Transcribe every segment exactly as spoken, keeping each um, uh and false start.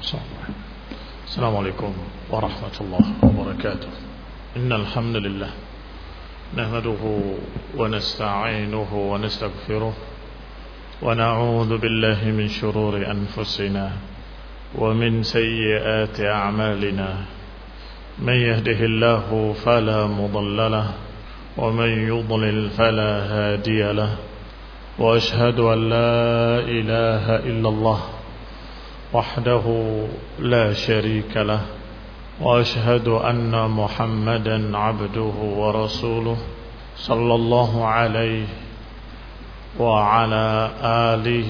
السلام عليكم ورحمة الله وبركاته. إن الحمد لله نحمده ونستعينه ونستغفره ونعوذ بالله من شرور أنفسنا ومن سيئات أعمالنا. من يهده الله فلا مضل له ومن يضلل فلا هادي له. وأشهد أن لا إله إلا الله وحده لا شريك له. وأشهد أن محمدا عبده ورسوله صلى الله عليه وعلى آله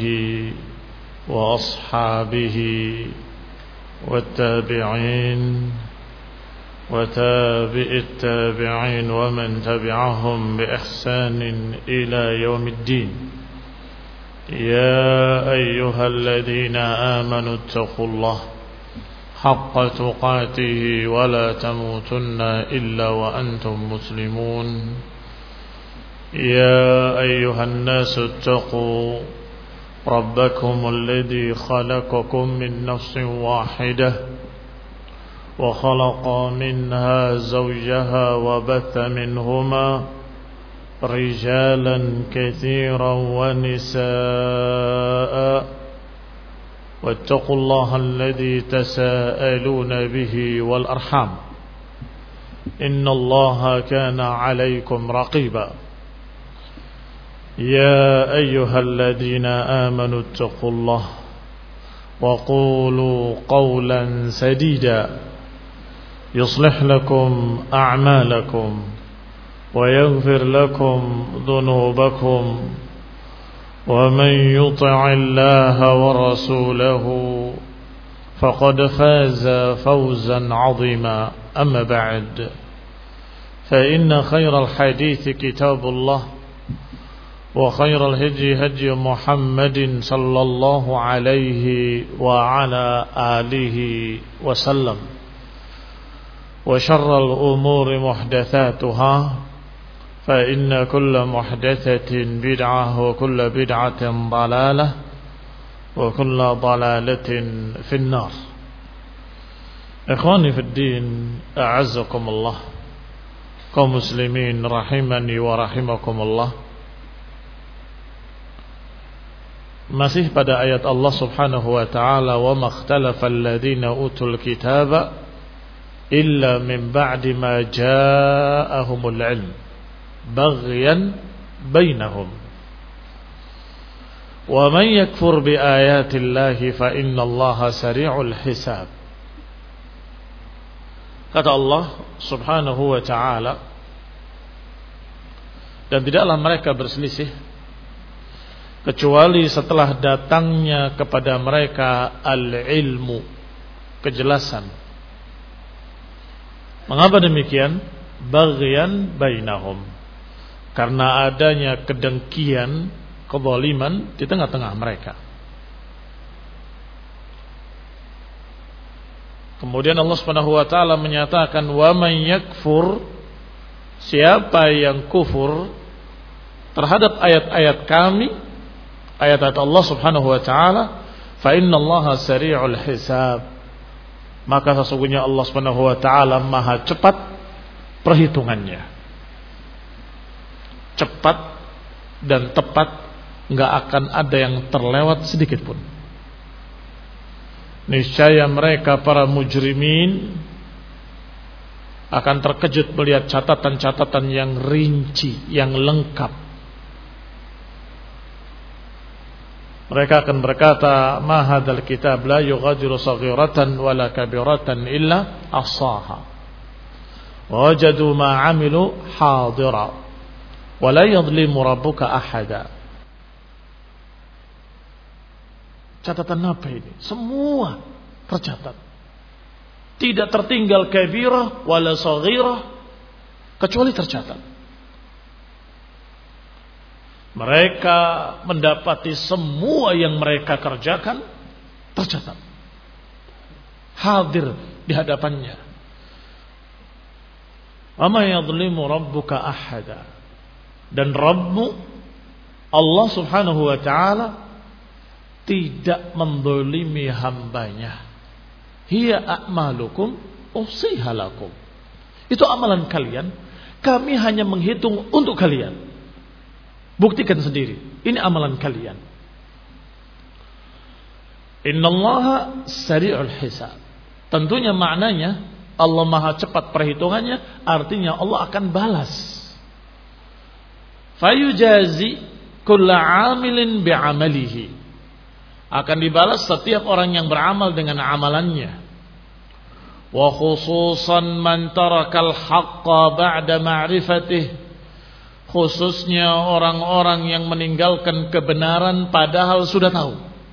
وأصحابه والتابعين وتابع التابعين ومن تبعهم بإحسان إلى يوم الدين. يا أيها الذين آمنوا اتقوا الله حق تقاته ولا تموتن إلا وأنتم مسلمون. يا أيها الناس اتقوا ربكم الذي خلقكم من نفس واحدة وخلق منها زوجها وبث منهما رجالا كثيرا ونساء واتقوا الله الذي تساءلون به والأرحام إن الله كان عليكم رقيبا. يا أيها الذين آمنوا اتقوا الله وقولوا قولا سديدا يصلح لكم أعمالكم ويغفر لكم ذنوبكم ومن يطع الله ورسوله فقد فاز فوزا عظيما. أما بعد فإن خير الحديث كتاب الله وخير الهدي هدي محمد صلى الله عليه وعلى آله وسلم وشر الأمور محدثاتها فإن كل محدثة بدعة وكل بدعة ضلالة وكل ضلالة في النار. إخواني في الدين أعزكم الله kaum muslimin rahimani wa rahimakumullah. Masih pada ayat Allah subhanahu wa ta'ala, wa makhtalafa alladhina utul kitaba illa min ba'di ma ja'ahumul ilm baghyan bainahum wa man yakfur bi ayati llahi fa innallaha sari'ul hisab. Kata Allah subhanahu wa ta'ala, dan tidaklah mereka berselisih kecuali setelah datangnya kepada mereka al-ilmu, kejelasan. Mengapa demikian? Baghyan bainahum, karena adanya kedengkian, kezaliman di tengah-tengah mereka. Kemudian Allah Subhanahu wa taala menyatakan, wa man yakfur, siapa yang kufur terhadap ayat-ayat kami, ayat-ayat Allah Subhanahu wa taala, fa innallaha sari'ul hisab, maka sesungguhnya Allah Subhanahu wa taala maha cepat perhitungannya. Cepat dan tepat, enggak akan ada yang terlewat sedikit pun. Niscaya mereka para mujrimin akan terkejut melihat catatan-catatan yang rinci, yang lengkap. Mereka akan berkata, ma hadzal kitab la yughadiru saghiratan wala kabiratan illa ahsaha wajadu ma amilu hadira wala yadhlimu rabbuka ahada. Catatan apa ini? Semua tercatat, tidak tertinggal kabirah wala saghirah, kecuali tercatat. Mereka mendapati semua yang mereka kerjakan tercatat, hadir di hadapannya. Wa ma yadhlimu rabbuka ahada, dan Rabbmu Allah Subhanahu wa taala tidak mendolimi hambanya hiya a'malukum uhsiha lakum. Itu amalan kalian, kami hanya menghitung untuk kalian. Buktikan sendiri, ini amalan kalian. Innallaha sari'ul hisab. Tentunya maknanya Allah Maha cepat perhitungannya, artinya Allah akan balas. Fayujazi kulla 'amilin bi'amalihi. Akan dibalas setiap orang yang beramal dengan amalannya. Wa khususan man tarakal haqqa ba'da ma'rifatih. Khususnya orang-orang yang meninggalkan kebenaran padahal sudah tahu.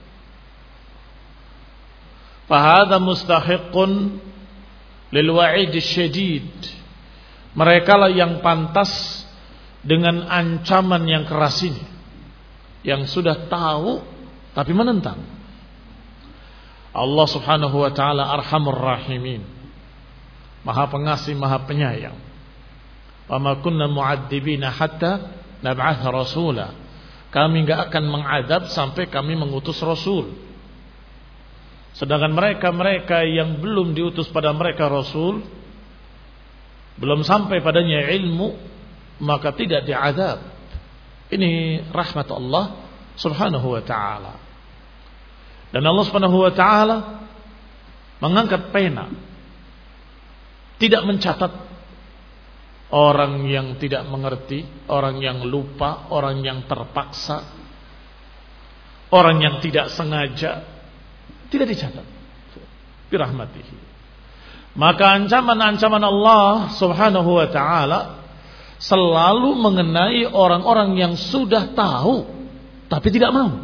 Fahadha mustahiqun lil wa'id syadid. Mereka lah yang pantas dengan ancaman yang keras ini, yang sudah tahu tapi menentang. Allah Subhanahu wa taala Arhamur Rahimin, Maha Pengasih, Maha Penyayang. Wa ma kunna mu'adzibina hatta nab'atha rasula. Kami enggak akan mengadab sampai kami mengutus rasul. Sedangkan mereka-mereka yang belum diutus pada mereka rasul, belum sampai padanya ilmu, maka tidak diadab. Ini rahmat Allah Subhanahu wa ta'ala. Dan Allah Subhanahu wa ta'ala mengangkat pena, tidak mencatat orang yang tidak mengerti, orang yang lupa, orang yang terpaksa, orang yang tidak sengaja. Tidak dicatat. Birahmatihi. Maka ancaman-ancaman Allah Subhanahu wa ta'ala selalu mengenai orang-orang yang sudah tahu tapi tidak mau.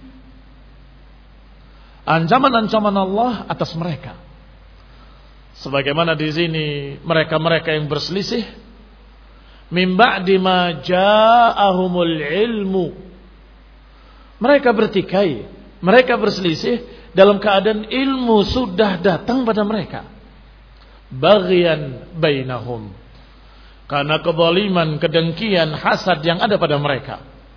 Ancaman-ancaman Allah atas mereka. Sebagaimana di sini mereka-mereka yang berselisih, min ba'di ma ja'ahumul ilmu. Mereka bertikai, mereka berselisih dalam keadaan ilmu sudah datang pada mereka. Baghyan bainahum. Karena kezaliman, kedengkian, hasad yang ada pada mereka.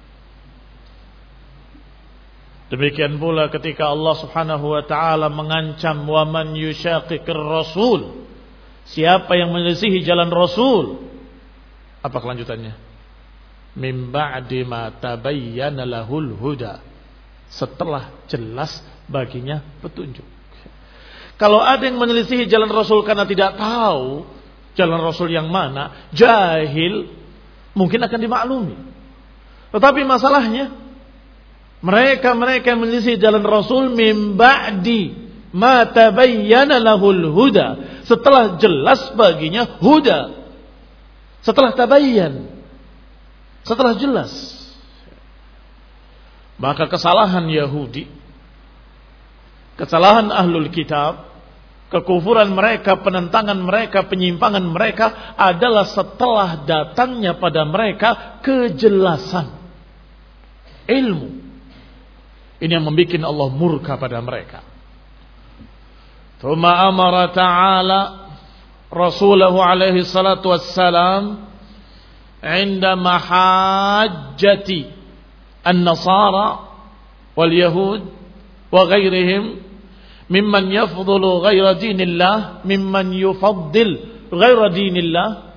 Demikian pula ketika Allah Subhanahu wa taala mengancam wa man yushaqiqir rasul. Siapa yang menyelisihi jalan Rasul? Apa kelanjutannya? Mim ba'di ma tabayyana lahul huda. Setelah jelas baginya petunjuk. Kalau ada yang menyelisihi jalan Rasul karena tidak tahu jalan Rasul yang mana, jahil, mungkin akan dimaklumi. Tetapi masalahnya, mereka-mereka yang menyelisihi jalan Rasul min ba'di ma tabayyana lahul huda, setelah jelas baginya huda, setelah tabayyan, setelah jelas. Maka kesalahan Yahudi, kesalahan Ahlul Kitab, kekufuran mereka, penentangan mereka, penyimpangan mereka adalah setelah datangnya pada mereka kejelasan ilmu. Ini yang membuat Allah murka pada mereka. Tsumma amara ta'ala Rasulahu alaihi salatu wassalam inda mahajjati an-nasara wal yahud wa ghairihim mimman yafdulu ghaira dinillah mimman yufaddil ghaira dinillah.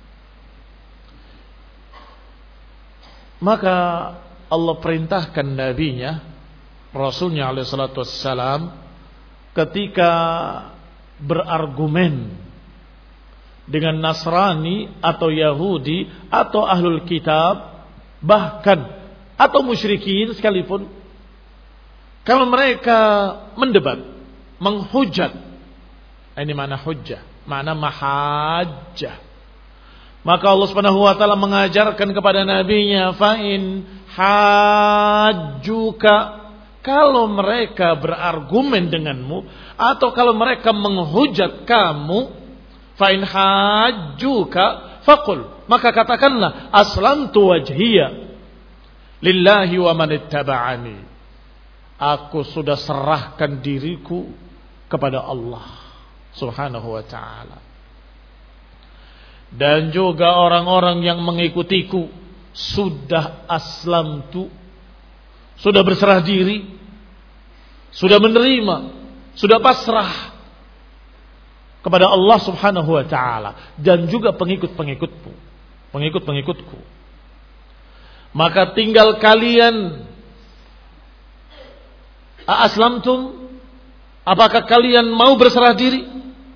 Maka Allah perintahkan nabinya, Rasulnya alaihi salatu wassalam, ketika berargumen dengan Nasrani atau Yahudi atau Ahlul Kitab, bahkan atau musyrikin sekalipun, kalau mereka mendebat, menghujat, ini mana hujjah, mana mahajjah, maka Allah Subhanahu wa taala mengajarkan kepada nabinya, fa in hajjuka, kalau mereka berargumen denganmu atau kalau mereka menghujat kamu, fa in hajjuka faqul, maka katakanlah aslamtu wajhiya lillahi wa man ittaba'ani. Aku sudah serahkan diriku kepada Allah Subhanahu wa ta'ala. Dan juga orang-orang yang mengikutiku sudah aslamtu, sudah berserah diri, sudah menerima, sudah pasrah kepada Allah Subhanahu wa taala dan juga pengikut-pengikutmu, pengikut-pengikutku. Maka tinggal kalian, aslamtum, apakah kalian mau berserah diri?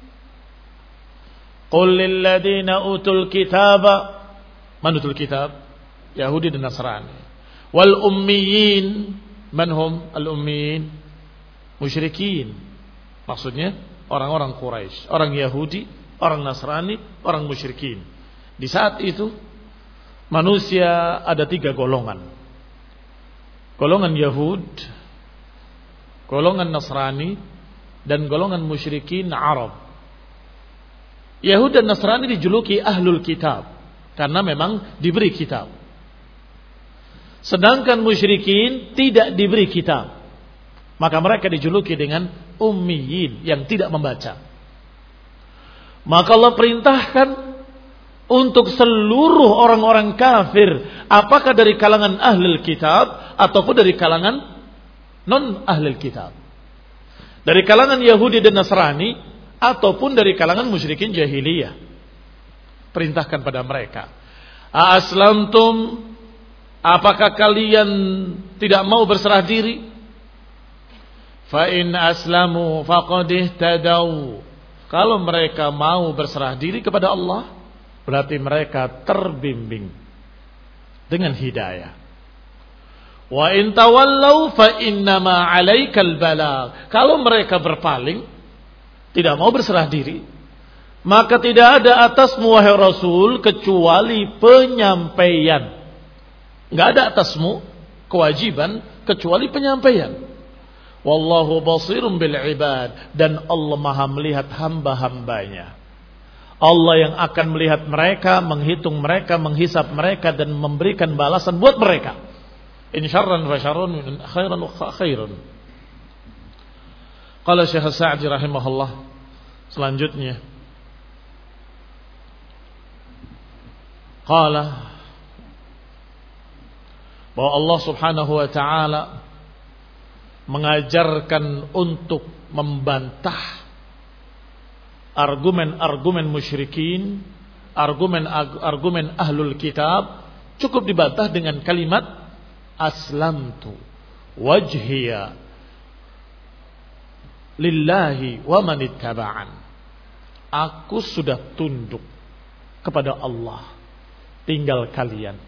Qul lil ladzina utul kitaba, man utul kitab? Yahudi dan Nasrani. Wal ummiyin, man hum al ummiyin? Musyrikin. Maksudnya orang-orang Quraisy, orang Yahudi, orang Nasrani, orang musyrikin. Di saat itu manusia ada tiga golongan. Golongan Yahud, golongan Nasrani, dan golongan musyrikin Arab. Yahud dan Nasrani dijuluki ahlul kitab karena memang diberi kitab. Sedangkan musyrikin tidak diberi kitab. Maka mereka dijuluki dengan ummiyin, yang tidak membaca. Maka Allah perintahkan untuk seluruh orang-orang kafir, apakah dari kalangan ahlul kitab ataupun dari kalangan non ahlul kitab, dari kalangan Yahudi dan Nasrani ataupun dari kalangan musyrikin jahiliyah, perintahkan pada mereka, aslamtum, apakah kalian tidak mau berserah diri? Fa in aslamu faqad ihtadaw. Kalau mereka mau berserah diri kepada Allah, berarti mereka terbimbing dengan hidayah. Wa in tawallaw fa innama 'alaikal balagh. Kalau mereka berpaling, tidak mau berserah diri, maka tidak ada atasmu wahai Rasul kecuali penyampaian. Enggak ada atasmu kewajiban kecuali penyampaian. Wallahu basirun bil ibad, dan Allah Maha melihat hamba-hambanya. Allah yang akan melihat mereka, menghitung mereka, menghisap mereka dan memberikan balasan buat mereka. In syarran fa syarrun, in khairan fa khairun. Qala Syekh Sa'di rahimahullah selanjutnya, qala bahwa Allah Subhanahu wa taala mengajarkan untuk membantah argumen-argumen musyrikin, argumen-argumen ahlul kitab, cukup dibantah dengan kalimat aslamtu wajhiya lillahi wa manittaba'an. Aku sudah tunduk kepada Allah, tinggal kalian.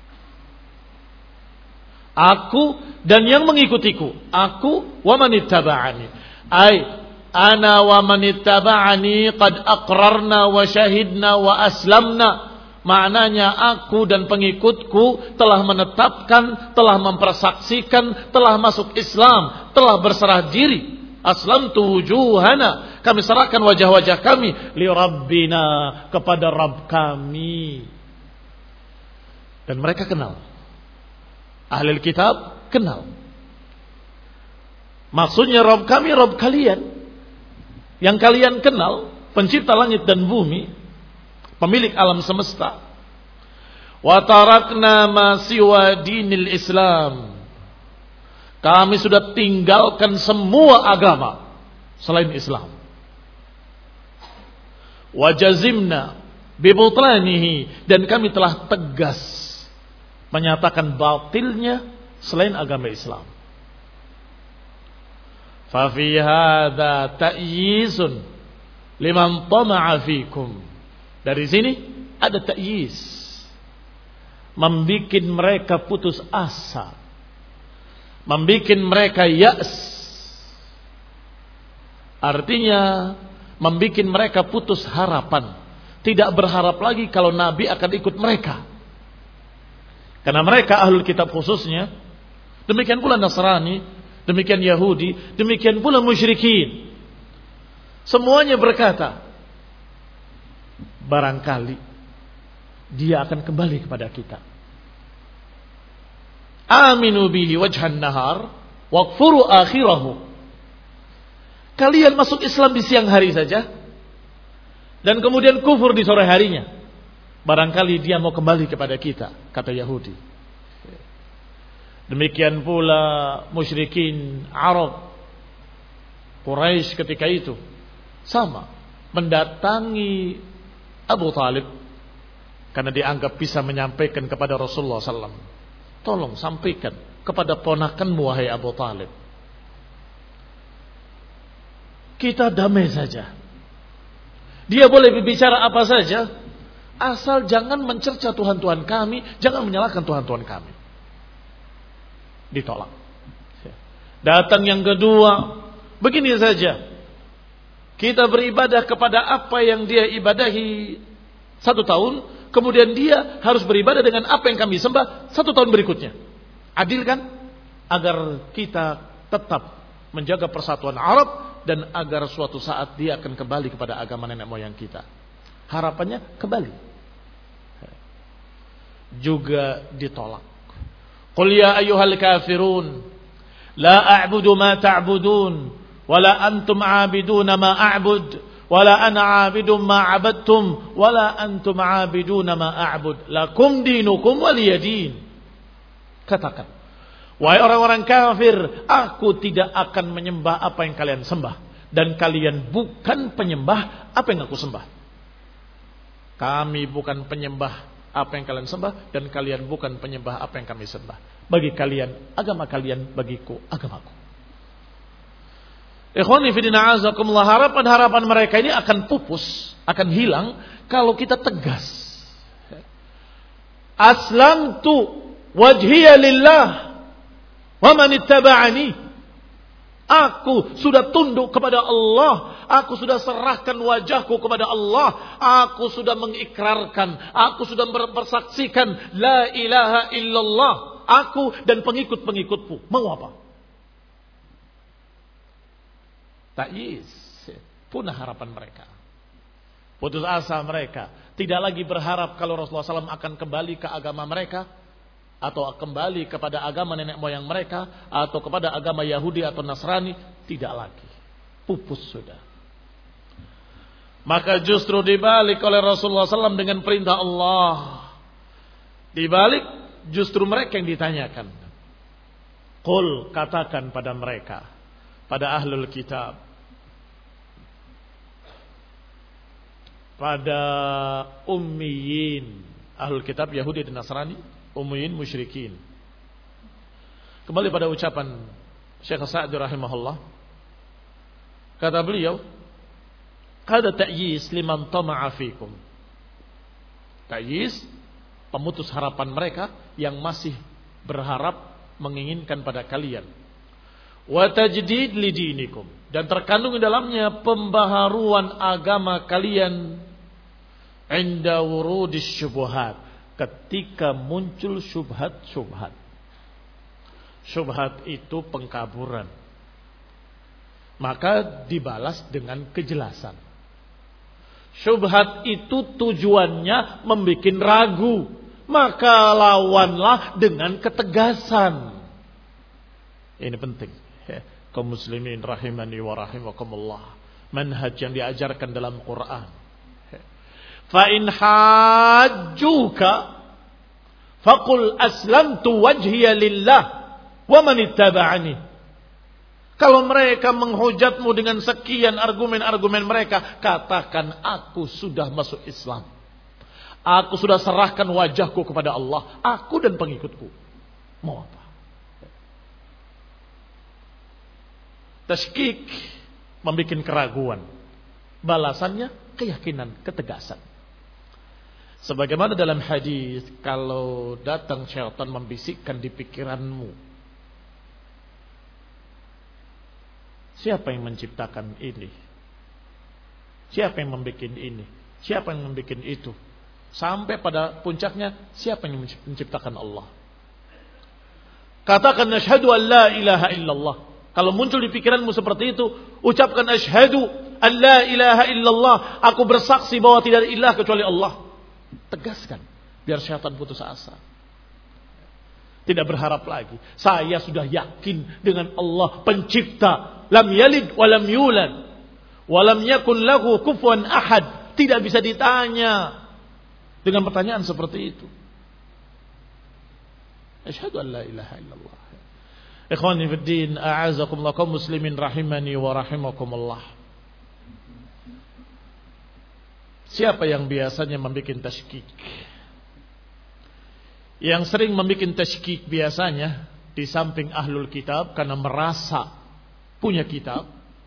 Aku dan yang mengikutiku. Aku wa manittaba'ani. Ai ana wa manittaba'ani qad aqrarna wa syahidna wa aslamna. Maknanya aku dan pengikutku telah menetapkan, telah mempersaksikan, telah masuk Islam, telah berserah diri. Aslamtu wujuhana, kami serahkan wajah-wajah kami li rabbina, kepada Rabb kami. Dan mereka kenal, ahlul kitab kenal. Maksudnya Rabb kami, Rabb kalian, yang kalian kenal, pencipta langit dan bumi, pemilik alam semesta. Wa tarakna ma siwa dinil Islam. Kami sudah tinggalkan semua agama selain Islam. Wa jazimna bi butlanihi, dan kami telah tegas menyatakan batilnya selain agama Islam. Fa fi hadza ta'yizun liman tama'a fikum. Dari sini ada ta'yiz, membikin mereka putus asa, membikin mereka ya's. Artinya membikin mereka putus harapan, tidak berharap lagi kalau Nabi akan ikut mereka. Karena mereka ahlul kitab khususnya, demikian pula Nasrani, demikian Yahudi, demikian pula musyrikin, semuanya berkata, barangkali dia akan kembali kepada kita. Aminu bihi wajhan nahar waqfuru akhirahu. Kalian masuk Islam di siang hari saja dan kemudian kufur di sore harinya. Barangkali dia mau kembali kepada kita, kata Yahudi. Demikian pula musyrikin Arab, Quraisy ketika itu sama. mendatangi Abu Talib karena dianggap bisa menyampaikan kepada Rasulullah sallallahu alaihi wasallam. Tolong sampaikan kepada ponakanmu wahai Abu Talib. Kita damai saja. Dia boleh berbicara apa saja, asal jangan mencerca Tuhan-Tuhan kami, jangan menyalahkan Tuhan-Tuhan kami. Ditolak. Datang yang kedua, begini saja. Kita beribadah kepada apa yang dia ibadahi satu tahun, kemudian dia harus beribadah dengan apa yang kami sembah satu tahun berikutnya. Adil kan? Agar kita tetap menjaga persatuan Arab dan agar suatu saat dia akan kembali kepada agama nenek moyang kita. Harapannya kembali. Juga ditolak. Qul ya ayyuhal kafirun la a'budu ma ta'budun wala antum 'abiduna ma a'bud wala ana 'abidun ma 'abadtum wala antum 'abiduna ma a'bud lakum dinukum waliyadin. Katakan, wahai orang-orang kafir, aku tidak akan menyembah apa yang kalian sembah dan kalian bukan penyembah apa yang aku sembah. Kami bukan penyembah apa yang kalian sembah dan kalian bukan penyembah apa yang kami sembah. Bagi kalian agama kalian, bagiku agamaku. Ikhwani fillah azakumullah, harapan-harapan mereka ini akan pupus, akan hilang kalau kita tegas. Aslamtu wajhiya lillah wa man ittaba'ani. Aku sudah tunduk kepada Allah, aku sudah serahkan wajahku kepada Allah, aku sudah mengikrarkan, aku sudah bersaksikan la ilaha illallah, aku dan pengikut-pengikutku. Mau apa? Ta'yiz, punah harapan mereka, putus asa mereka, tidak lagi berharap kalau Rasulullah shallallahu alaihi wasallam akan kembali ke agama mereka, atau kembali kepada agama nenek moyang mereka, atau kepada agama Yahudi atau Nasrani. Tidak lagi, pupus sudah. Maka justru dibalik oleh Rasulullah shallallahu alaihi wasallam dengan perintah Allah, dibalik justru mereka yang ditanyakan. Qul, katakan pada mereka, pada ahlul kitab, pada ummiyin, ahlul kitab Yahudi dan Nasrani, ummiyin musyrikin. Kembali pada ucapan Syekh Sa'di rahimahullah, kata beliau, qad ta'yis liman tama'a fikum. Ta'yis, pemutus harapan mereka yang masih berharap menginginkan pada kalian. Wa tajdid lidinikum, dan terkandung di dalamnya pembaharuan agama kalian inda wurudis syubhat, ketika muncul syubhat-syubhat. Syubhat itu pengkaburan, maka dibalas dengan kejelasan. Syubhat itu tujuannya membuat ragu, maka lawanlah dengan ketegasan. Ini penting, kaum muslimin rahimani wa rahimakumullah. Manhaj yang diajarkan dalam Quran. Fa in hajjuka faqul aslamtu wajhiya lillah wa man ittaba'ani. Kalau mereka menghujatmu dengan sekian argumen-argumen mereka, katakan aku sudah masuk Islam. Aku sudah serahkan wajahku kepada Allah, aku dan pengikutku. Mau apa? Tashkik, membuat keraguan. Balasannya keyakinan, ketegasan. Sebagaimana dalam hadis, kalau datang syaitan membisikkan di pikiranmu, siapa yang menciptakan ini? Siapa yang membuat ini? Siapa yang membuat itu? Sampai pada puncaknya, siapa yang menciptakan Allah? Katakan asyhadu an la ilaha illallah. Kalau muncul di pikiranmu seperti itu, ucapkan asyhadu an la ilaha illallah. Aku bersaksi bahwa tidak ada ilah kecuali Allah. Tegaskan, biar syaitan putus asa. Tidak berharap lagi. Saya sudah yakin dengan Allah pencipta. Lam yalid wa lam yulad. Wa lam yakun lahu kufuwan ahad. Tidak bisa ditanya dengan pertanyaan seperti itu. Asyhadu an la ilaha illallah. Ikhwani fid din, a'azakumullah, kaum muslimin rahimani wa rahimakumullah. Siapa yang biasanya membuat tasykik? Yang sering membuat tasykik biasanya di samping ahlul kitab karena merasa punya kitab,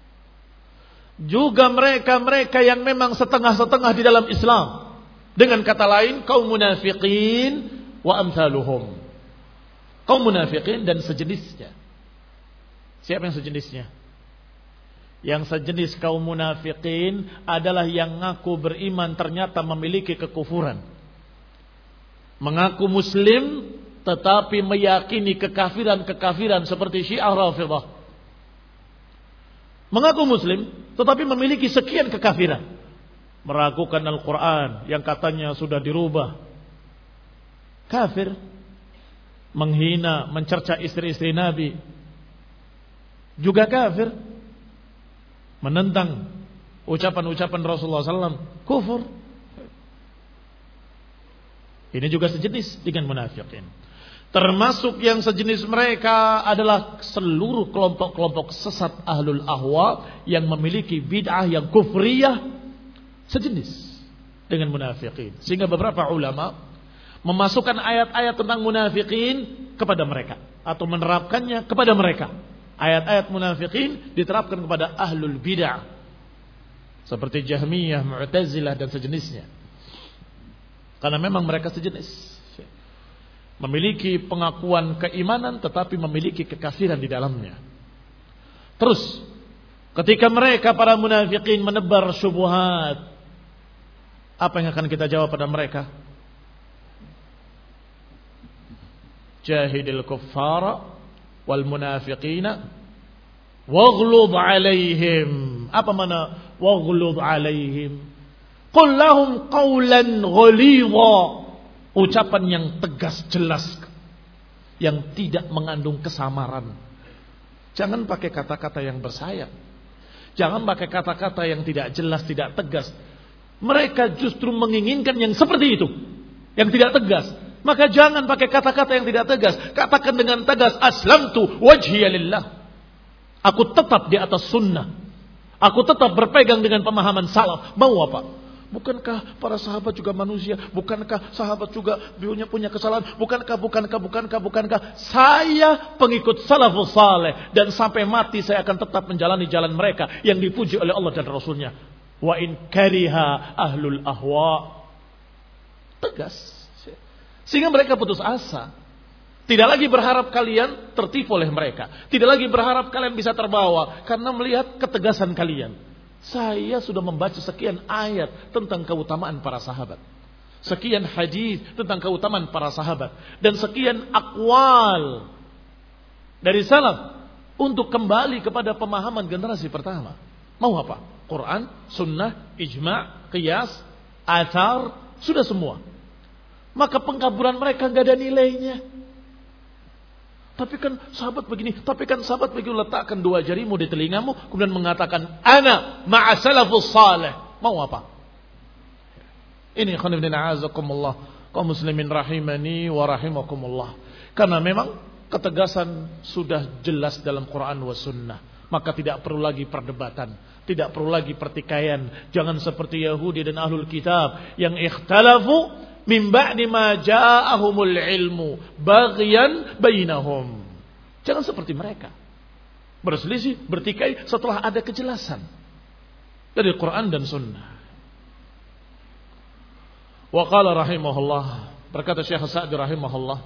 juga mereka-mereka yang memang setengah-setengah di dalam Islam. Dengan kata lain, kaum munafiqin wa amsaluhum. Kaum munafiqin dan sejenisnya. Siapa yang sejenisnya? Yang sejenis kaum munafiqin adalah yang ngaku beriman ternyata memiliki kekufuran. Mengaku muslim tetapi meyakini kekafiran-kekafiran seperti Syiah Rafidhah. Mengaku muslim tetapi memiliki sekian kekafiran. Meragukan Al-Quran yang katanya sudah dirubah. Kafir. Menghina, mencerca istri-istri Nabi. Juga kafir. Menentang ucapan-ucapan Rasulullah sallallahu alaihi wasallam. Kufur. Ini juga sejenis dengan munafikin. Termasuk yang sejenis mereka adalah seluruh kelompok-kelompok sesat ahlul ahwa yang memiliki bid'ah yang kufriyah sejenis dengan munafikin. Sehingga beberapa ulama memasukkan ayat-ayat tentang munafikin kepada mereka atau menerapkannya kepada mereka. Ayat-ayat munafikin diterapkan kepada ahlul bid'ah seperti Jahmiyah, Mu'tazilah dan sejenisnya. Karena memang mereka sejenis. Memiliki pengakuan keimanan tetapi memiliki kekafiran di dalamnya. Terus ketika mereka para munafikin menebar syubhat, apa yang akan kita jawab pada mereka? Jahidil kuffara wal munafiqina waghlub alaihim. Apa mana waghlub alaihim? Qul lahum qawlan ghalidha. Ucapan yang tegas jelas, yang tidak mengandung kesamaran. Jangan pakai kata-kata yang bersayap. Jangan pakai kata-kata yang tidak jelas, tidak tegas. Mereka justru menginginkan yang seperti itu, yang tidak tegas. Maka jangan pakai kata-kata yang tidak tegas. Katakan dengan tegas, aslamtu wajhiya lillah. Aku tetap di atas sunnah. Aku tetap berpegang dengan pemahaman salaf. Mau apa? Bukankah para sahabat juga manusia? Bukankah sahabat juga punya punya kesalahan? Bukankah, bukankah, bukankah, bukankah? Saya pengikut salafus saleh dan sampai mati saya akan tetap menjalani jalan mereka yang dipuji oleh Allah dan Rasulnya. Wa in kariha ahlul ahwa. Tegas. Sehingga mereka putus asa. Tidak lagi berharap kalian tertipu oleh mereka. Tidak lagi berharap kalian bisa terbawa karena melihat ketegasan kalian. Saya sudah membaca sekian ayat tentang keutamaan para sahabat. Sekian hadis tentang keutamaan para sahabat. Dan sekian akwal dari salaf untuk kembali kepada pemahaman generasi pertama. Mau apa? Quran, sunnah, ijma', qiyas, athar, sudah semua. Maka pengkaburan mereka gak ada nilainya. Tapi kan sahabat begini, tapi kan sahabat begitu, letakkan dua jarimu di telingamu kemudian mengatakan ana ma'a salafus salih. Mau apa? Ini ikhwan fillah azakumullah, kaum muslimin rahimani wa rahimakumullah. Karena memang ketegasan sudah jelas dalam Quran wa sunnah, maka tidak perlu lagi perdebatan, tidak perlu lagi pertikaian. Jangan seperti Yahudi dan ahlul kitab yang ikhtalafu min ba'di ma ja'ahumul ilmu baghyan bainahum. Jangan seperti mereka. Berselisih, bertikai setelah ada kejelasan dari Quran dan sunnah. Wa qala rahimahullah, berkata Syekh Sa'di rahimahullah,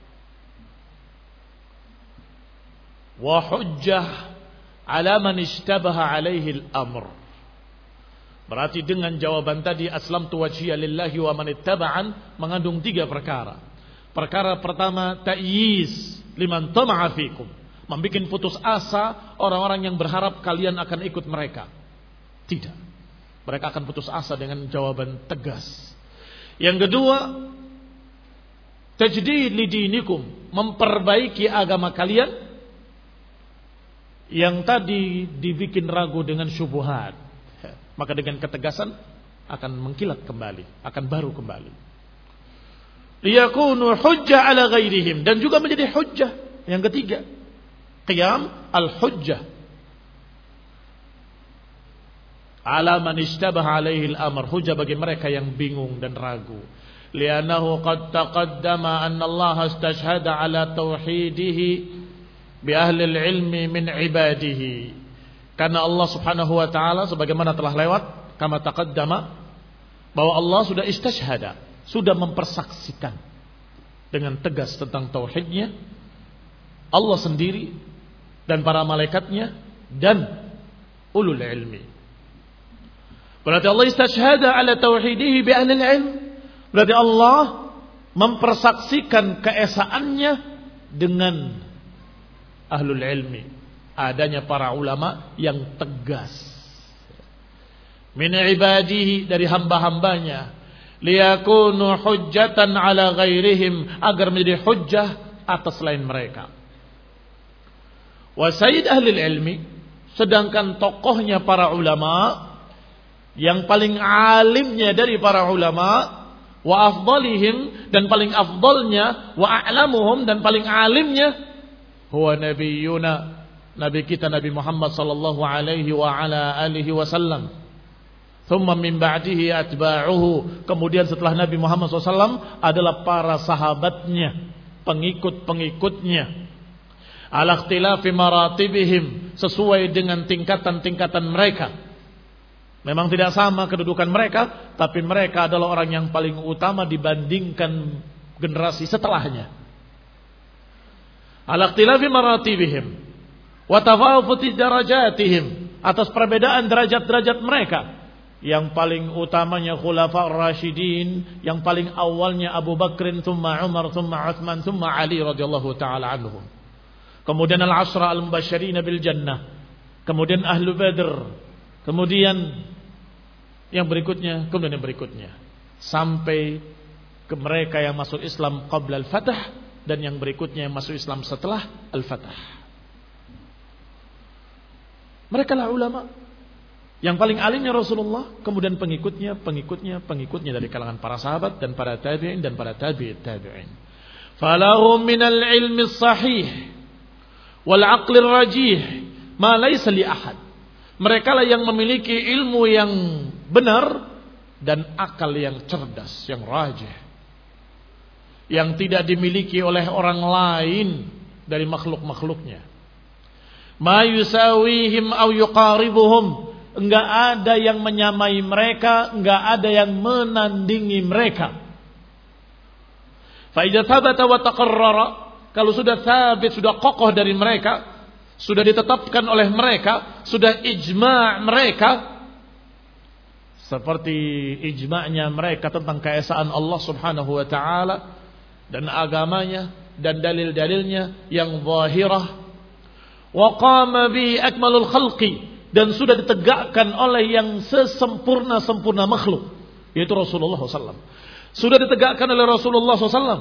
wa hujjah ala man ishtabaha alaihi al-amr. Berarti dengan jawaban tadi aslamtu wajhiya lillahi wa man ittaba'an mengandung tiga perkara. Perkara pertama, ta'yiz liman tama'a fikum, membikin putus asa orang-orang yang berharap kalian akan ikut mereka. Tidak. Mereka akan putus asa dengan jawaban tegas. Yang kedua, tajdid lidinikum, memperbaiki agama kalian yang tadi dibikin ragu dengan syubhat. Maka dengan ketegasan akan mengkilat kembali, akan baru kembali. Liyakunu hujjah ala ghairihim, dan juga menjadi hujjah. Yang ketiga, qiyam al-hujjah ala man ishtabaha alaihi al-amr, hujah bagi mereka yang bingung dan ragu. Li'annahu qad taqaddama anna Allah istashhada ala tauhidihi bi ahli al-ilmi min ibadihi. Karena Allah Subhanahu wa taala sebagaimana telah lewat, kama taqaddama, bahwa Allah sudah istashhada, sudah mempersaksikan dengan tegas tentang tauhidnya Allah sendiri dan para malaikatnya dan ulul ilmi. Berarti Allah istashhada ala tauhidihi bi ahli al-ilm. Berarti Allah mempersaksikan keesaannya dengan ahlul ilmi, adanya para ulama yang tegas. Min ibadihi, dari hamba-hambanya, liyakunu hujjatan ala ghairihim, agar menjadi hujjah atas selain mereka. Wa sayyid ahli ilmi, sedangkan tokohnya para ulama, yang paling alimnya dari para ulama, wa afdalihim, dan paling afdalnya, wa a'lamuhum, dan paling alimnya, huwa nabiyuna, nabi kita Nabi Muhammad sallallahu alaihi wa ala alihi wasallam. Thumma min ba'dihi atba'uhu, kemudian setelah Nabi Muhammad sallallahu alaihi wasallam adalah para sahabatnya, pengikut-pengikutnya. Ala ikhtilafi maratibihim, sesuai dengan tingkatan-tingkatan mereka. Memang tidak sama kedudukan mereka, tapi mereka adalah orang yang paling utama dibandingkan generasi setelahnya. Ala ikhtilafi maratibihim wa tafawuti darajatihim, atas perbedaan derajat-derajat mereka. Yang paling utamanya khulafa ar-rasyidin, yang paling awalnya Abu Bakrin, thumma Umar, thumma Uthman, thumma Ali radhiyallahu taala anhum. Kemudian al-ashra al-mubasysyirin bil jannah, kemudian ahlu Badr, kemudian yang berikutnya, kemudian yang berikutnya, sampai ke mereka yang masuk Islam qabla al-Fatah, dan yang berikutnya yang masuk Islam setelah al-Fatah. Mereka lah ulama yang paling alimnya Rasulullah, kemudian pengikutnya, pengikutnya, pengikutnya dari kalangan para sahabat dan para tabi'in dan para tabi'it tabi'in. Falahum minal ilmi sahih wal aqli rajih ma laysa li ahad. Mereka lah yang memiliki ilmu yang benar dan akal yang cerdas, yang rajih, yang tidak dimiliki oleh orang lain dari makhluk-makhluknya. Ma yusawihim aw yuqaribuhum, enggak ada yang menyamai mereka, enggak ada yang menandingi mereka. Fa idza thabata wa taqarrara, kalau sudah sabit, sudah kokoh dari mereka, sudah ditetapkan oleh mereka, sudah ijma' mereka, seperti ijma'nya mereka tentang keesaan Allah Subhanahu wa taala dan agamanya dan dalil-dalilnya yang zahirah, wa qama bi akmalul khalqi, dan sudah ditegakkan oleh yang sesempurna-sempurna makhluk, yaitu Rasulullah sallallahu alaihi wasallam. Sudah ditegakkan oleh Rasulullah sallallahu alaihi wasallam,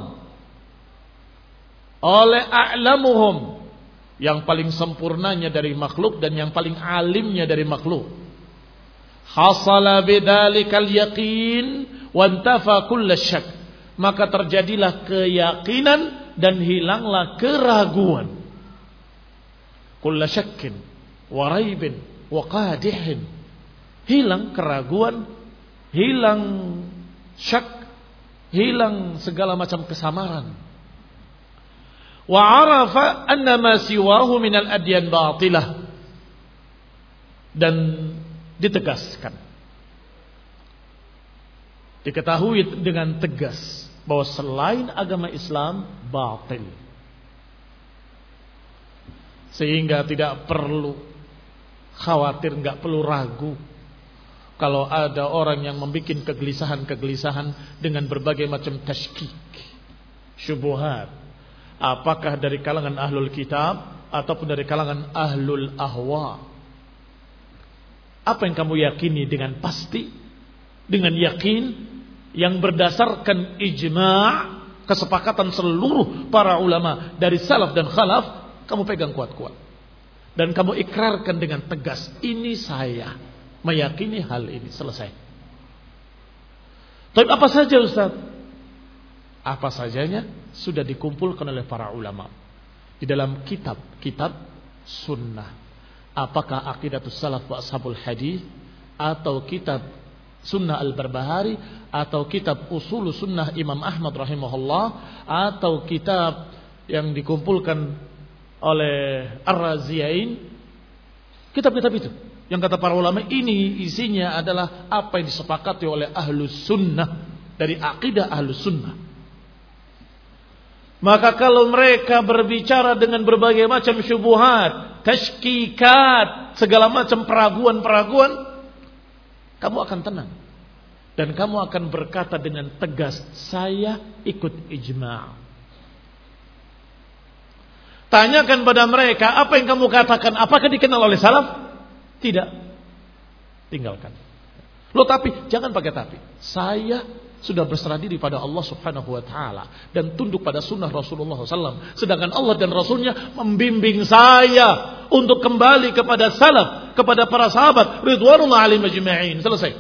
oleh a'lamuhum, yang paling sempurnanya dari makhluk dan yang paling alimnya dari makhluk. Hasala bidzalikal yaqin wa intafa kullu syak, maka terjadilah keyakinan dan hilanglah keraguan. Kullu syakkin wa raibin wa qadihin, hilang keraguan, hilang syak, hilang segala macam kesamaran. Wa arafa anna ma siwahu minal adyan batilah, dan ditegaskan, diketahui dengan tegas bahwa selain agama Islam batil, sehingga tidak perlu khawatir, enggak perlu ragu kalau ada orang yang membuat kegelisahan-kegelisahan dengan berbagai macam tashkik, syubhat, apakah dari kalangan ahlul kitab ataupun dari kalangan ahlul ahwa. Apa yang kamu yakini dengan pasti, dengan yakin yang berdasarkan ijma', kesepakatan seluruh para ulama dari salaf dan khalaf, kamu pegang kuat-kuat dan kamu ikrarkan dengan tegas, ini saya meyakini hal ini, selesai. Tapi apa saja Ustaz? Apa sajanya sudah dikumpulkan oleh para ulama di dalam kitab-kitab sunnah. Apakah aqidatus salaf wa ashabul hadis, atau kitab Sunnah Al-Barbahari, atau kitab Usul Sunnah Imam Ahmad rahimahullah, atau kitab yang dikumpulkan oleh Ar-Raziyain, kitab-kitab itu yang kata para ulama ini isinya adalah apa yang disepakati oleh Ahlus Sunnah dari akidah Ahlus Sunnah. Maka kalau mereka berbicara dengan berbagai macam syubhat, tashkikat, segala macam peraguan-peraguan, kamu akan tenang dan kamu akan berkata dengan tegas, saya ikut ijma'. Tanyakan pada mereka, apa yang kamu katakan, apakah dikenal oleh salaf? Tidak. Tinggalkan. Loh tapi, jangan pakai tapi. Saya sudah berserah diri pada Allah subhanahu wa ta'ala dan tunduk pada sunnah Rasulullah shallallahu alaihi wasallam. Sedangkan Allah dan Rasulnya membimbing saya untuk kembali kepada salaf, kepada para sahabat ridwanullah alaihim ajma'in. Selesai.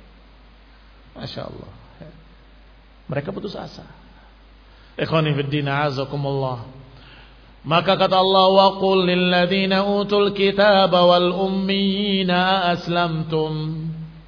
Masya Allah. Mereka putus asa. Ikhwani fiddin a'azakumullah. Maka kata Allah, wa qul lil ladzina utul kitaba wal ummiyina aslamtum.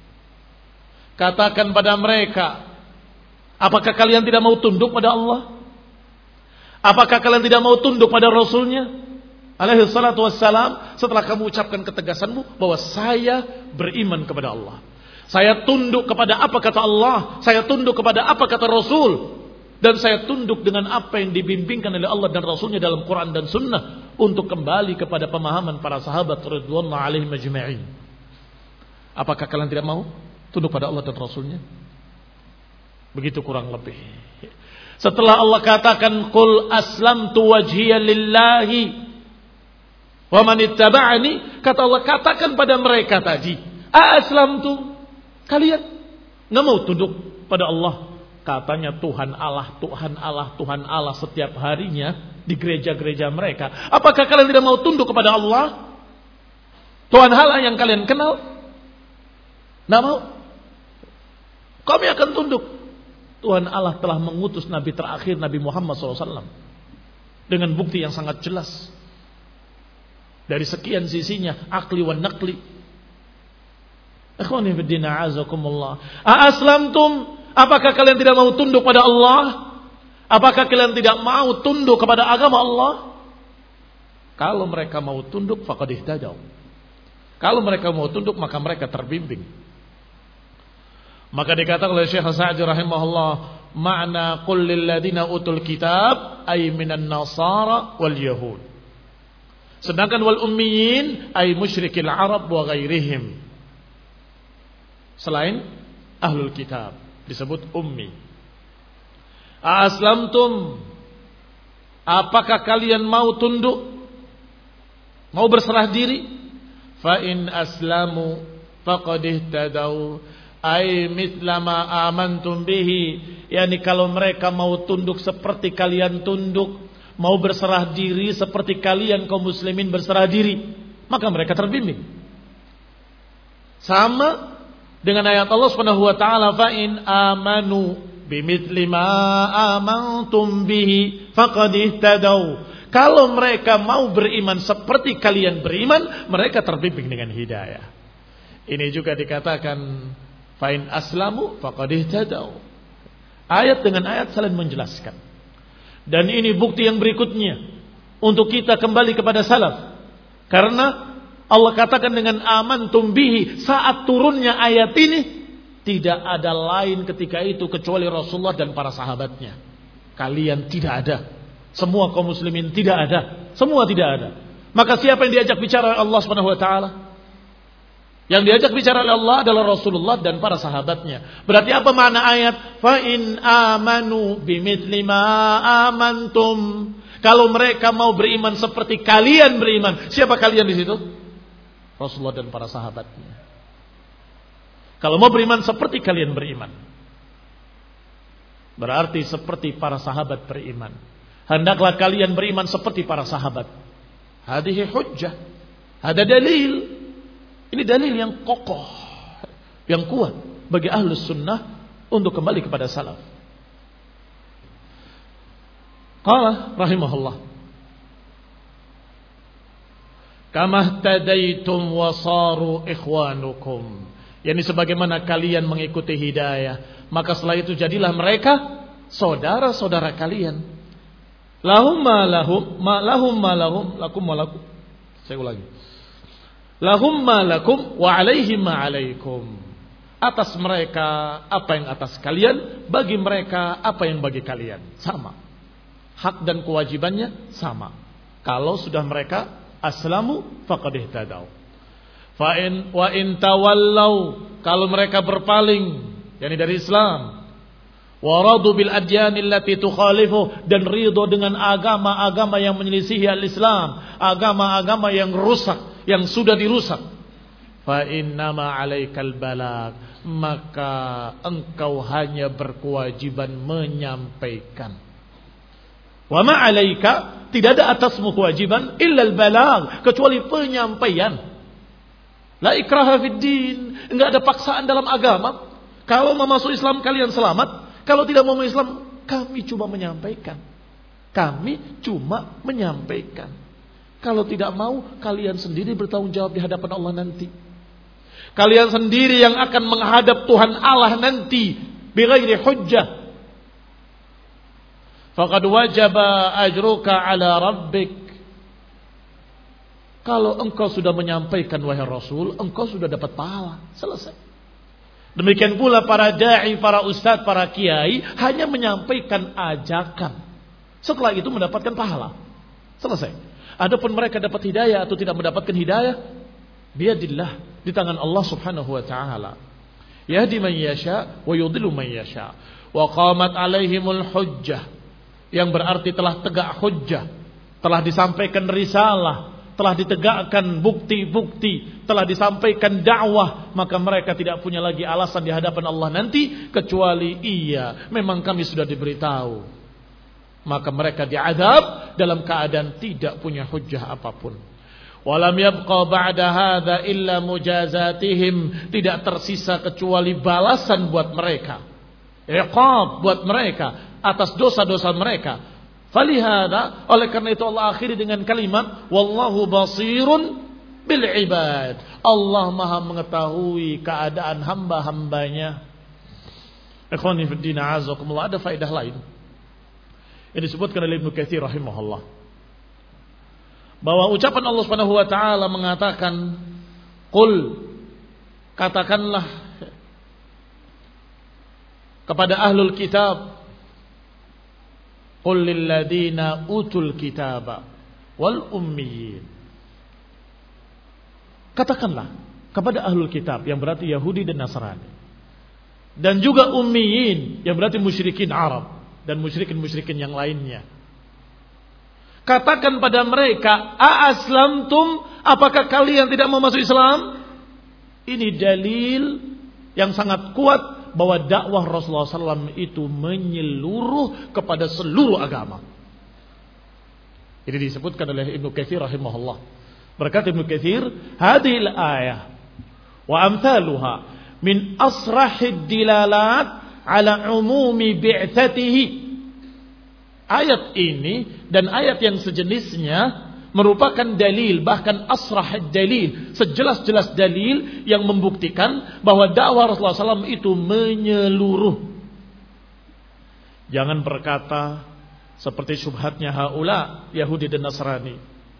Katakan pada mereka, apakah kalian tidak mau tunduk pada Allah? Apakah kalian tidak mau tunduk pada Rasulnya alaihi salatu wassalam? Setelah kamu ucapkan ketegasanmu bahwa saya beriman kepada Allah, saya tunduk kepada apa kata Allah, saya tunduk kepada apa kata Rasul, dan saya tunduk dengan apa yang dibimbingkan oleh Allah dan Rasulnya dalam Quran dan Sunnah, untuk kembali kepada pemahaman para sahabat ridwanullah alaihim ajma'in. Apakah kalian tidak mau tunduk pada Allah dan Rasulnya? Begitu kurang lebih. Setelah Allah katakan qul aslamtu wajhiya lillahi wa man ittaba'ani, kata Allah katakan pada mereka tadi, a aslamtu, kalian enggak mau tunduk pada Allah? Katanya Tuhan Allah, Tuhan Allah, Tuhan Allah setiap harinya di gereja-gereja mereka. Apakah kalian tidak mau tunduk kepada Allah? Tuhan Allah yang kalian kenal? Tidak mau. Kami akan tunduk. Tuhan Allah telah mengutus Nabi terakhir, Nabi Muhammad shallallahu alaihi wasallam, dengan bukti yang sangat jelas dari sekian sisinya, akli wa naqli. Ikhwani fiddin a'azakumullah. A-aslamtum, apakah kalian tidak mau tunduk pada Allah? Apakah kalian tidak mau tunduk kepada agama Allah? Kalau mereka mau tunduk, faqad ihtadaw. Kalau mereka mau tunduk, maka mereka terbimbing. Maka dikatakan oleh Syekh Sa'di rahimahullah, makna qul lil ladzina utul kitab ay minan nasara wal yahud. Sedangkan wal ummiyin ay musyrikil arab wa ghairihim. Selain ahlul kitab disebut ummi. Aslamtum, apakah kalian mau tunduk, mau berserah diri? Fa in aslamu faqad ihtadaw ay mithla ma amantum bihi. Yani kalau mereka mau tunduk seperti kalian tunduk, mau berserah diri seperti kalian kaum muslimin berserah diri, maka mereka terbimbing. Sama dengan ayat Allah Subhanahu wa taala, fa in amanu bimithli ma amantum bihi faqad ihtadaw. Kalau mereka mau beriman seperti kalian beriman, mereka terbimbing dengan hidayah. Ini juga dikatakan fa in aslamu faqad ihtadaw. Ayat dengan ayat saling menjelaskan. Dan ini bukti yang berikutnya untuk kita kembali kepada salaf. Karena Allah katakan dengan amantum bihi, saat turunnya ayat ini tidak ada lain ketika itu kecuali Rasulullah dan para sahabatnya. Kalian tidak ada, semua kaum muslimin tidak ada, semua tidak ada. Maka siapa yang diajak bicara oleh Allah Subhanahu wa taala? Yang diajak bicara oleh Allah adalah Rasulullah dan para sahabatnya. Berarti apa makna ayat fa in amanu bimithli ma amantum? Kalau mereka mau beriman seperti kalian beriman, siapa kalian di situ? Rasulullah dan para sahabatnya. Kalau mau beriman seperti kalian beriman, berarti seperti para sahabat beriman. Hendaklah kalian beriman seperti para sahabat. Hadhihi hujjah, ada dalil. Ini dalil yang kokoh, yang kuat bagi ahlus sunnah untuk kembali kepada salaf. Qala rahimahullah, kama tadaitum wa saru ikhwanukum. yakni sebagaimana kalian mengikuti hidayah, maka setelah itu jadilah mereka saudara-saudara kalian. Lahum ma lahum ma lahum ma lahum lakum ma lakum. Saya ulangi. Lahum ma lakum wa alaihim ma alaikum. Atas mereka apa yang atas kalian, bagi mereka apa yang bagi kalian. Sama. Hak dan kewajibannya sama. Kalau sudah mereka aslamu faqad ihtadaw. Fa in wa in tawallau, kalau mereka berpaling yakni dari Islam, wa radu bil adyan allati tukhalifu, dan ridho dengan agama-agama yang menyelisihi al-Islam, agama-agama yang rusak, yang sudah dirusak, fa innama 'alaikal balag, maka engkau hanya berkewajiban menyampaikan. Wa ma 'alaika, tidak ada atasmu kewajiban illa al-balag, kecuali penyampaian. La ikraha fid din, enggak ada paksaan dalam agama. Kalau mau masuk Islam kalian selamat, kalau tidak mau masuk Islam kami cuma menyampaikan. Kami cuma menyampaikan. Kalau tidak mau kalian sendiri bertanggung jawab di hadapan Allah nanti. Kalian sendiri yang akan menghadap Tuhan Allah nanti bighairi hujjah. Faqad wajaba ajruka ala rabbik. Kalau engkau sudah menyampaikan wahai Rasul, engkau sudah dapat pahala. Selesai. Demikian pula para da'i, para ustadz, para kiai hanya menyampaikan ajakan. Setelah itu mendapatkan pahala. Selesai. Adapun mereka dapat hidayah atau tidak mendapatkan hidayah, biadillah, di tangan Allah Subhanahu wa taala. Yahdi man yasha wa yudhillu man yasha. Wa qamat alaihimul hujjah, yang berarti telah tegak hujjah, telah disampaikan risalah, telah ditegakkan bukti-bukti, telah disampaikan dakwah, maka mereka tidak punya lagi alasan di hadapan Allah nanti kecuali iya, memang kami sudah diberitahu. Maka mereka diadab dalam keadaan tidak punya hujjah apapun. Walam yabqa ba'da hadza illa mujazatihim, tidak tersisa kecuali balasan buat mereka, iqab buat mereka atas dosa-dosa mereka. Falihada, oleh karena itu Allah akhiri dengan kalimat wallahu basirun bil ibad. Allah Maha mengetahui keadaan hamba-hambanya. Ikhwani fi din, a'azakumullah. Ada faedah lain yang disebutkan oleh Ibnu Katsir rahimahullah, bahwa ucapan Allah Subhanahu wa taala mengatakan qul, katakanlah kepada ahlul kitab, qul lil ladina utul kitaba wal ummiyin. Katakanlah kepada ahlul kitab, yang berarti Yahudi dan Nasrani, dan juga ummiyin, yang berarti musyrikin Arab dan musyrikin-musyrikin yang lainnya. Katakan pada mereka, a aslamtum, apakah kalian tidak mau masuk Islam? Ini dalil yang sangat kuat bahwa dakwah Rasulullah sallallahu alaihi wasallam itu menyeluruh kepada seluruh agama. Ini disebutkan oleh Ibnu Katsir rahimahullah. Berkata Ibnu Katsir, hadhil ayah wa amthaluha min asrahid dilalat ala umumi bi'tsatihi. Ayat ini dan ayat yang sejenisnya merupakan dalil, bahkan asrah dalil, sejelas-jelas dalil yang membuktikan bahwa dakwah Rasulullah sallallahu alaihi wasallam itu menyeluruh. Jangan berkata seperti syubhatnya haula Yahudi dan Nasrani,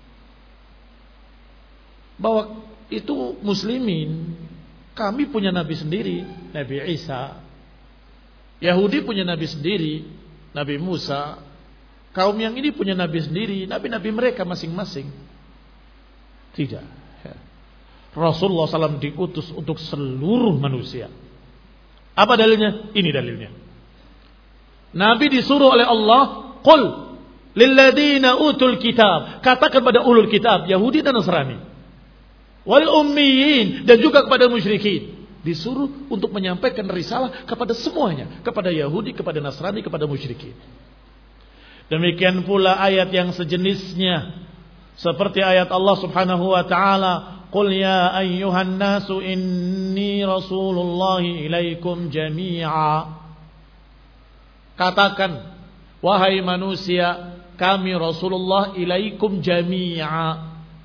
bahwa itu muslimin, kami punya nabi sendiri, Nabi Isa. Yahudi punya nabi sendiri, Nabi Musa. Kaum yang ini punya nabi sendiri, nabi-nabi mereka masing-masing. Tidak. Rasulullah sallallahu alaihi wasallam diutus untuk seluruh manusia. Apa dalilnya? Ini dalilnya. Nabi disuruh oleh Allah, qul lilladina utul kitab, katakan pada ulul kitab, Yahudi dan Nasrani, wal ummiyin, dan juga kepada musyrikin. Disuruh untuk menyampaikan risalah kepada semuanya, kepada Yahudi, kepada Nasrani, kepada musyrikin. Demikian pula ayat yang sejenisnya, seperti ayat Allah Subhanahu wa taala, qul ya ayyuhan nasu inni rasulullahi ilaikum jami'a. Katakan, wahai manusia, kami Rasulullah ilaikum jami'a,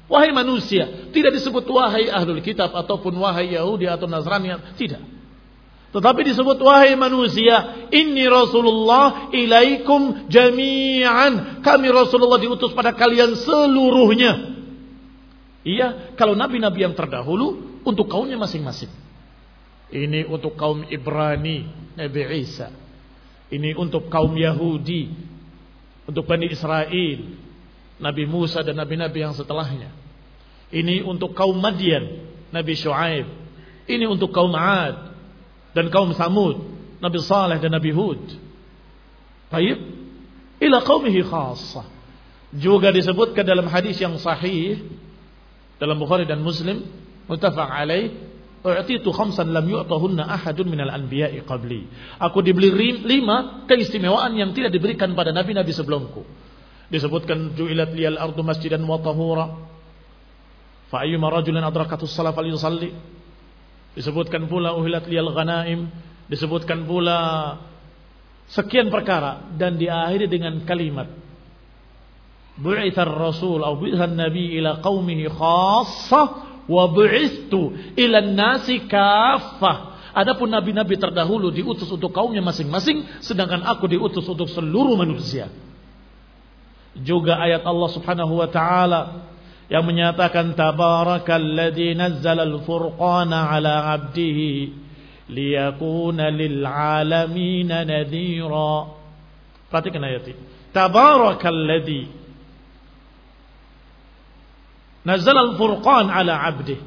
Wahai manusia, tidak disebut wahai ahlul kitab ataupun wahai Yahudi atau Nasrani, tidak. Tetapi disebut wahai manusia, inni Rasulullah ilaikum jami'an. Kami Rasulullah diutus pada kalian seluruhnya. Iya, kalau nabi-nabi yang terdahulu untuk kaumnya masing-masing. Ini untuk kaum Ibrani, Nabi Isa. Ini untuk kaum Yahudi, untuk Bani Israel, Nabi Musa dan nabi-nabi yang setelahnya. Ini untuk kaum Madian, Nabi Shu'aib. Ini untuk kaum Ad dan kaum Samud, Nabi Saleh dan Nabi Hud. Baik, ila qaumihi khassah. Juga disebutkan dalam hadis yang sahih dalam Bukhari dan Muslim, muttafaq alaih, u'titu khamsan lam yu'tahunna ahadun minal anbiya'i qabli. Aku diberi lima keistimewaan yang tidak diberikan pada nabi-nabi sebelumku. Disebutkan ju'ilat liyal ardu masjidan wa tahura. Fa ayyuma rajulin adrakatus shalah falyusalli. Disebutkan pula uhilat liyal ghanaim. Disebutkan pula sekian perkara dan diakhiri dengan kalimat bu'itsar rasul atau bu'itsan nabi ila qaumihi khassah wa bu'istu ila nasi kaffah. Adapun nabi-nabi terdahulu diutus untuk kaumnya masing-masing, sedangkan aku diutus untuk seluruh manusia. Juga ayat Allah Subhanahu wa taala yang menyatakan tabarakalladzi nazzalal furqana ala 'abdihi liyakuna lil 'alamin nadhira. Perhatikan ayat ini. Tabarakalladzi nazzalal furqan ala 'abdihi.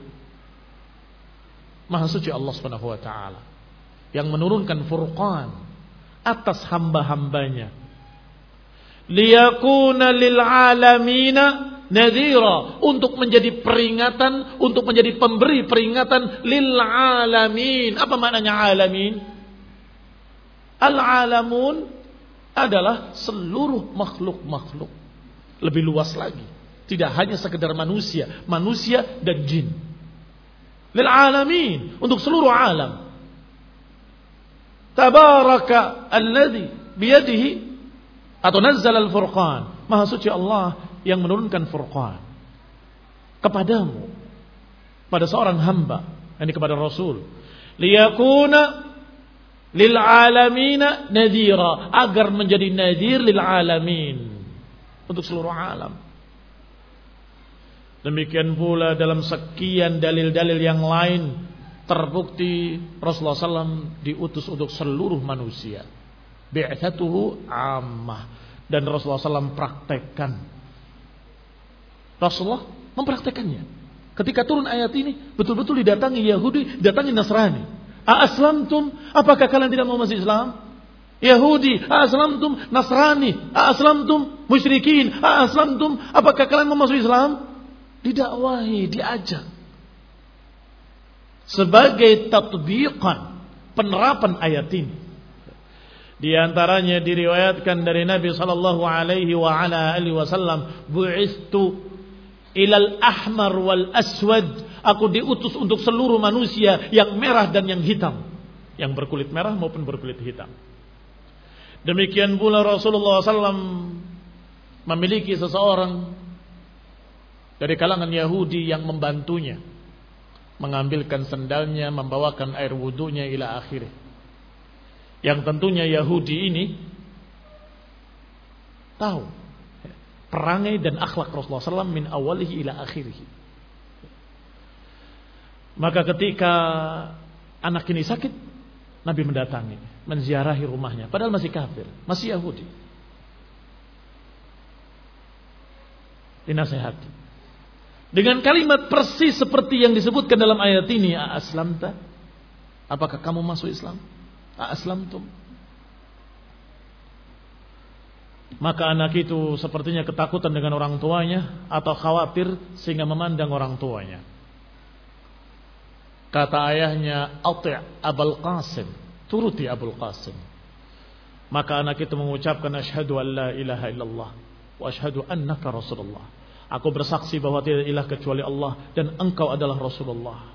Maha suci Allah Subhanahu wa taala yang menurunkan Furqan atas hamba-hambanya. Liyakuna lil 'alamina nadhira, untuk menjadi peringatan, untuk menjadi pemberi peringatan lil alamin. Apa maknanya alamin? Al alamun adalah seluruh makhluk-makhluk. Lebih luas lagi, tidak hanya sekedar manusia, manusia dan jin. Lil alamin, untuk seluruh alam. Tabaraka alladzi biyadihi atau nazzala al-furqan. Maha suci Allah yang menurunkan Furqan kepadamu, pada seorang hamba, ini kepada Rasul, liyakuna lil alamina nadhira, agar menjadi nadhir lil alamin, untuk seluruh alam. Demikian pula dalam sekian dalil-dalil yang lain terbukti Rasulullah shallallahu alaihi wasallam diutus untuk seluruh manusia. Bi'tsatuhu ammah, dan Rasulullah shallallahu alaihi wasallam praktekkan. Rasulullah mempraktekannya. Ketika turun ayat ini, betul-betul didatangi Yahudi, didatangi Nasrani. A-aslamtum? Apakah kalian tidak mau masuk Islam? Yahudi, a-aslamtum? Nasrani, a-aslamtum? Musyrikin, a-aslamtum? Apakah kalian mau masuk Islam? Didakwahi, diajak. Sebagai tatbiqan, penerapan ayat ini. Di antaranya diriwayatkan dari Nabi sallallahu alaihi wa ala alihi wasallam, bu'istu ilal ahmar wal aswad, aku diutus untuk seluruh manusia, yang merah dan yang hitam, yang berkulit merah maupun berkulit hitam. Demikian pula Rasulullah sallallahu alaihi wasallam memiliki seseorang dari kalangan Yahudi yang membantunya, mengambilkan sendalnya, membawakan air wudunya ila akhirih. Yang tentunya Yahudi ini tahu perangai dan akhlak Rasulullah sallallahu alaihi wasallam min awalihi ila akhirih. Maka ketika anak ini sakit, Nabi mendatangi, menziarahi rumahnya, padahal masih kafir, masih Yahudi. Dinasihati dengan kalimat persis seperti yang disebutkan dalam ayat ini, a-aslamta? Apakah kamu masuk Islam? A-aslamtum? Maka anak itu sepertinya ketakutan dengan orang tuanya atau khawatir sehingga memandang orang tuanya. Kata ayahnya, ati' Abul Qasim, turuti Abul Qasim. Maka anak itu mengucapkan, asyhadu an la ilaha illallah wa asyhadu annaka Rasulullah. Aku bersaksi bahwa tidak ilah kecuali Allah dan engkau adalah Rasulullah.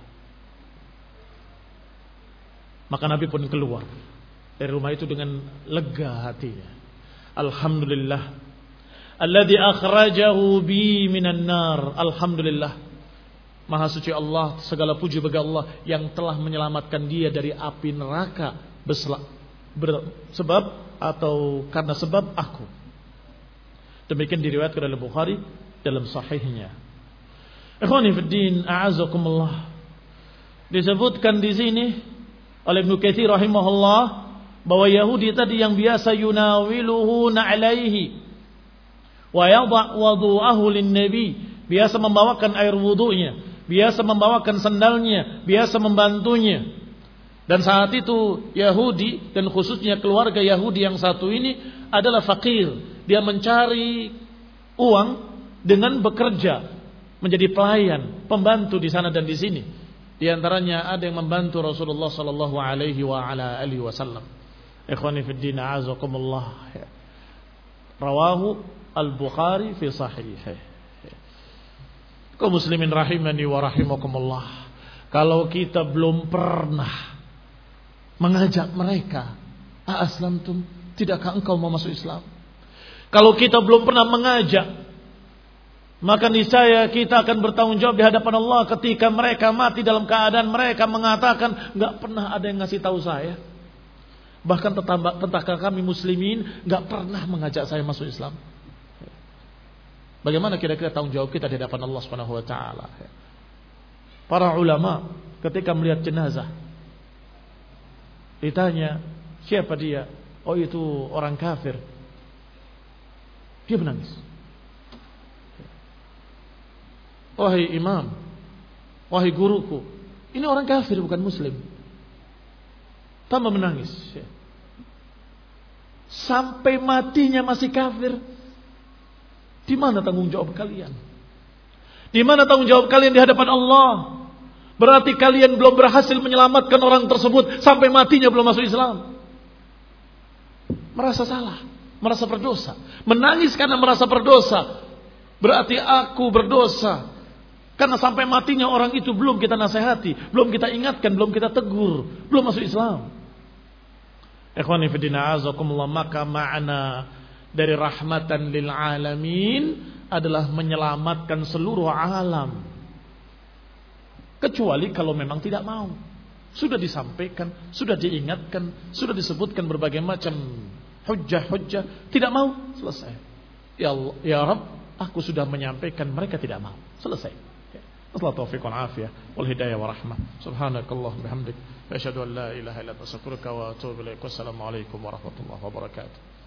Maka Nabi pun keluar dari rumah itu dengan lega hatinya. Alhamdulillah, alladzi akhrajahu bi minan nar. Alhamdulillah, maha suci Allah, segala puji bagi Allah yang telah menyelamatkan dia dari api neraka sebab atau karena sebab aku. Demikian diriwayatkan oleh Bukhari dalam sahihnya. Ikhwani fid din, a'azakumullah. Disebutkan di sini oleh Ibnu Katsir rahimahullah bahwa Yahudi tadi yang biasa yunawiluhu na'alaihi wa yadha wudu'ahu lin-nabi, biasa membawakan air wudunya, biasa membawakan sandalnya, biasa membantunya. Dan saat itu Yahudi, dan khususnya keluarga Yahudi yang satu ini adalah fakir. Dia mencari uang dengan bekerja, menjadi pelayan, pembantu di sana dan di sini. Di antaranya ada yang membantu Rasulullah sallallahu alaihi wa ala alihi wasallam. Ikhwani fid din, a'azakumullah. Rawahu Al-Bukhari fi sahihih. Kaum muslimin rahimani wa rahimakumullah. Kalau kita belum pernah mengajak mereka, "A aslamtum?" Tidakkah engkau mau masuk Islam? Kalau kita belum pernah mengajak, maka niscaya kita akan bertanggung jawab di hadapan Allah ketika mereka mati dalam keadaan mereka mengatakan, "Enggak pernah ada yang ngasih tahu saya." Bahkan tetangga, tetangga kami muslimin enggak pernah mengajak saya masuk Islam. Bagaimana kira-kira tanggung jawab kita di hadapan Allah Subhanahu wa taala? Para ulama ketika melihat jenazah ditanya, "Siapa dia?" "Oh, itu orang kafir." Dia menangis. "Wahai imam, wahai guruku, ini orang kafir bukan muslim." Tambah menangis. Sampai matinya masih kafir. Di mana tanggung jawab kalian? Di mana tanggung jawab kalian di hadapan Allah? Berarti kalian belum berhasil menyelamatkan orang tersebut sampai matinya belum masuk Islam. Merasa salah, merasa berdosa, menangis karena merasa berdosa. Berarti aku berdosa karena sampai matinya orang itu belum kita nasihati, belum kita ingatkan, belum kita tegur, belum masuk Islam. Ikhwani fillah, azakumullah, maka makna dari rahmatan lil alamin adalah menyelamatkan seluruh alam. Kecuali kalau memang tidak mau. Sudah disampaikan, sudah diingatkan, sudah disebutkan berbagai macam hujjah-hujjah, tidak mau, selesai. Ya Allah, ya Rabb, aku sudah menyampaikan, mereka tidak mau. Selesai. Wassalatu taufiq wal afiyah wal hidayah wa rahmah. Subhanakallah bihamdik, asyhadu an la ilaha illa anta astaghfiruka wa atubu ilaik. Wassalamu alaikum warahmatullahi wabarakatuh.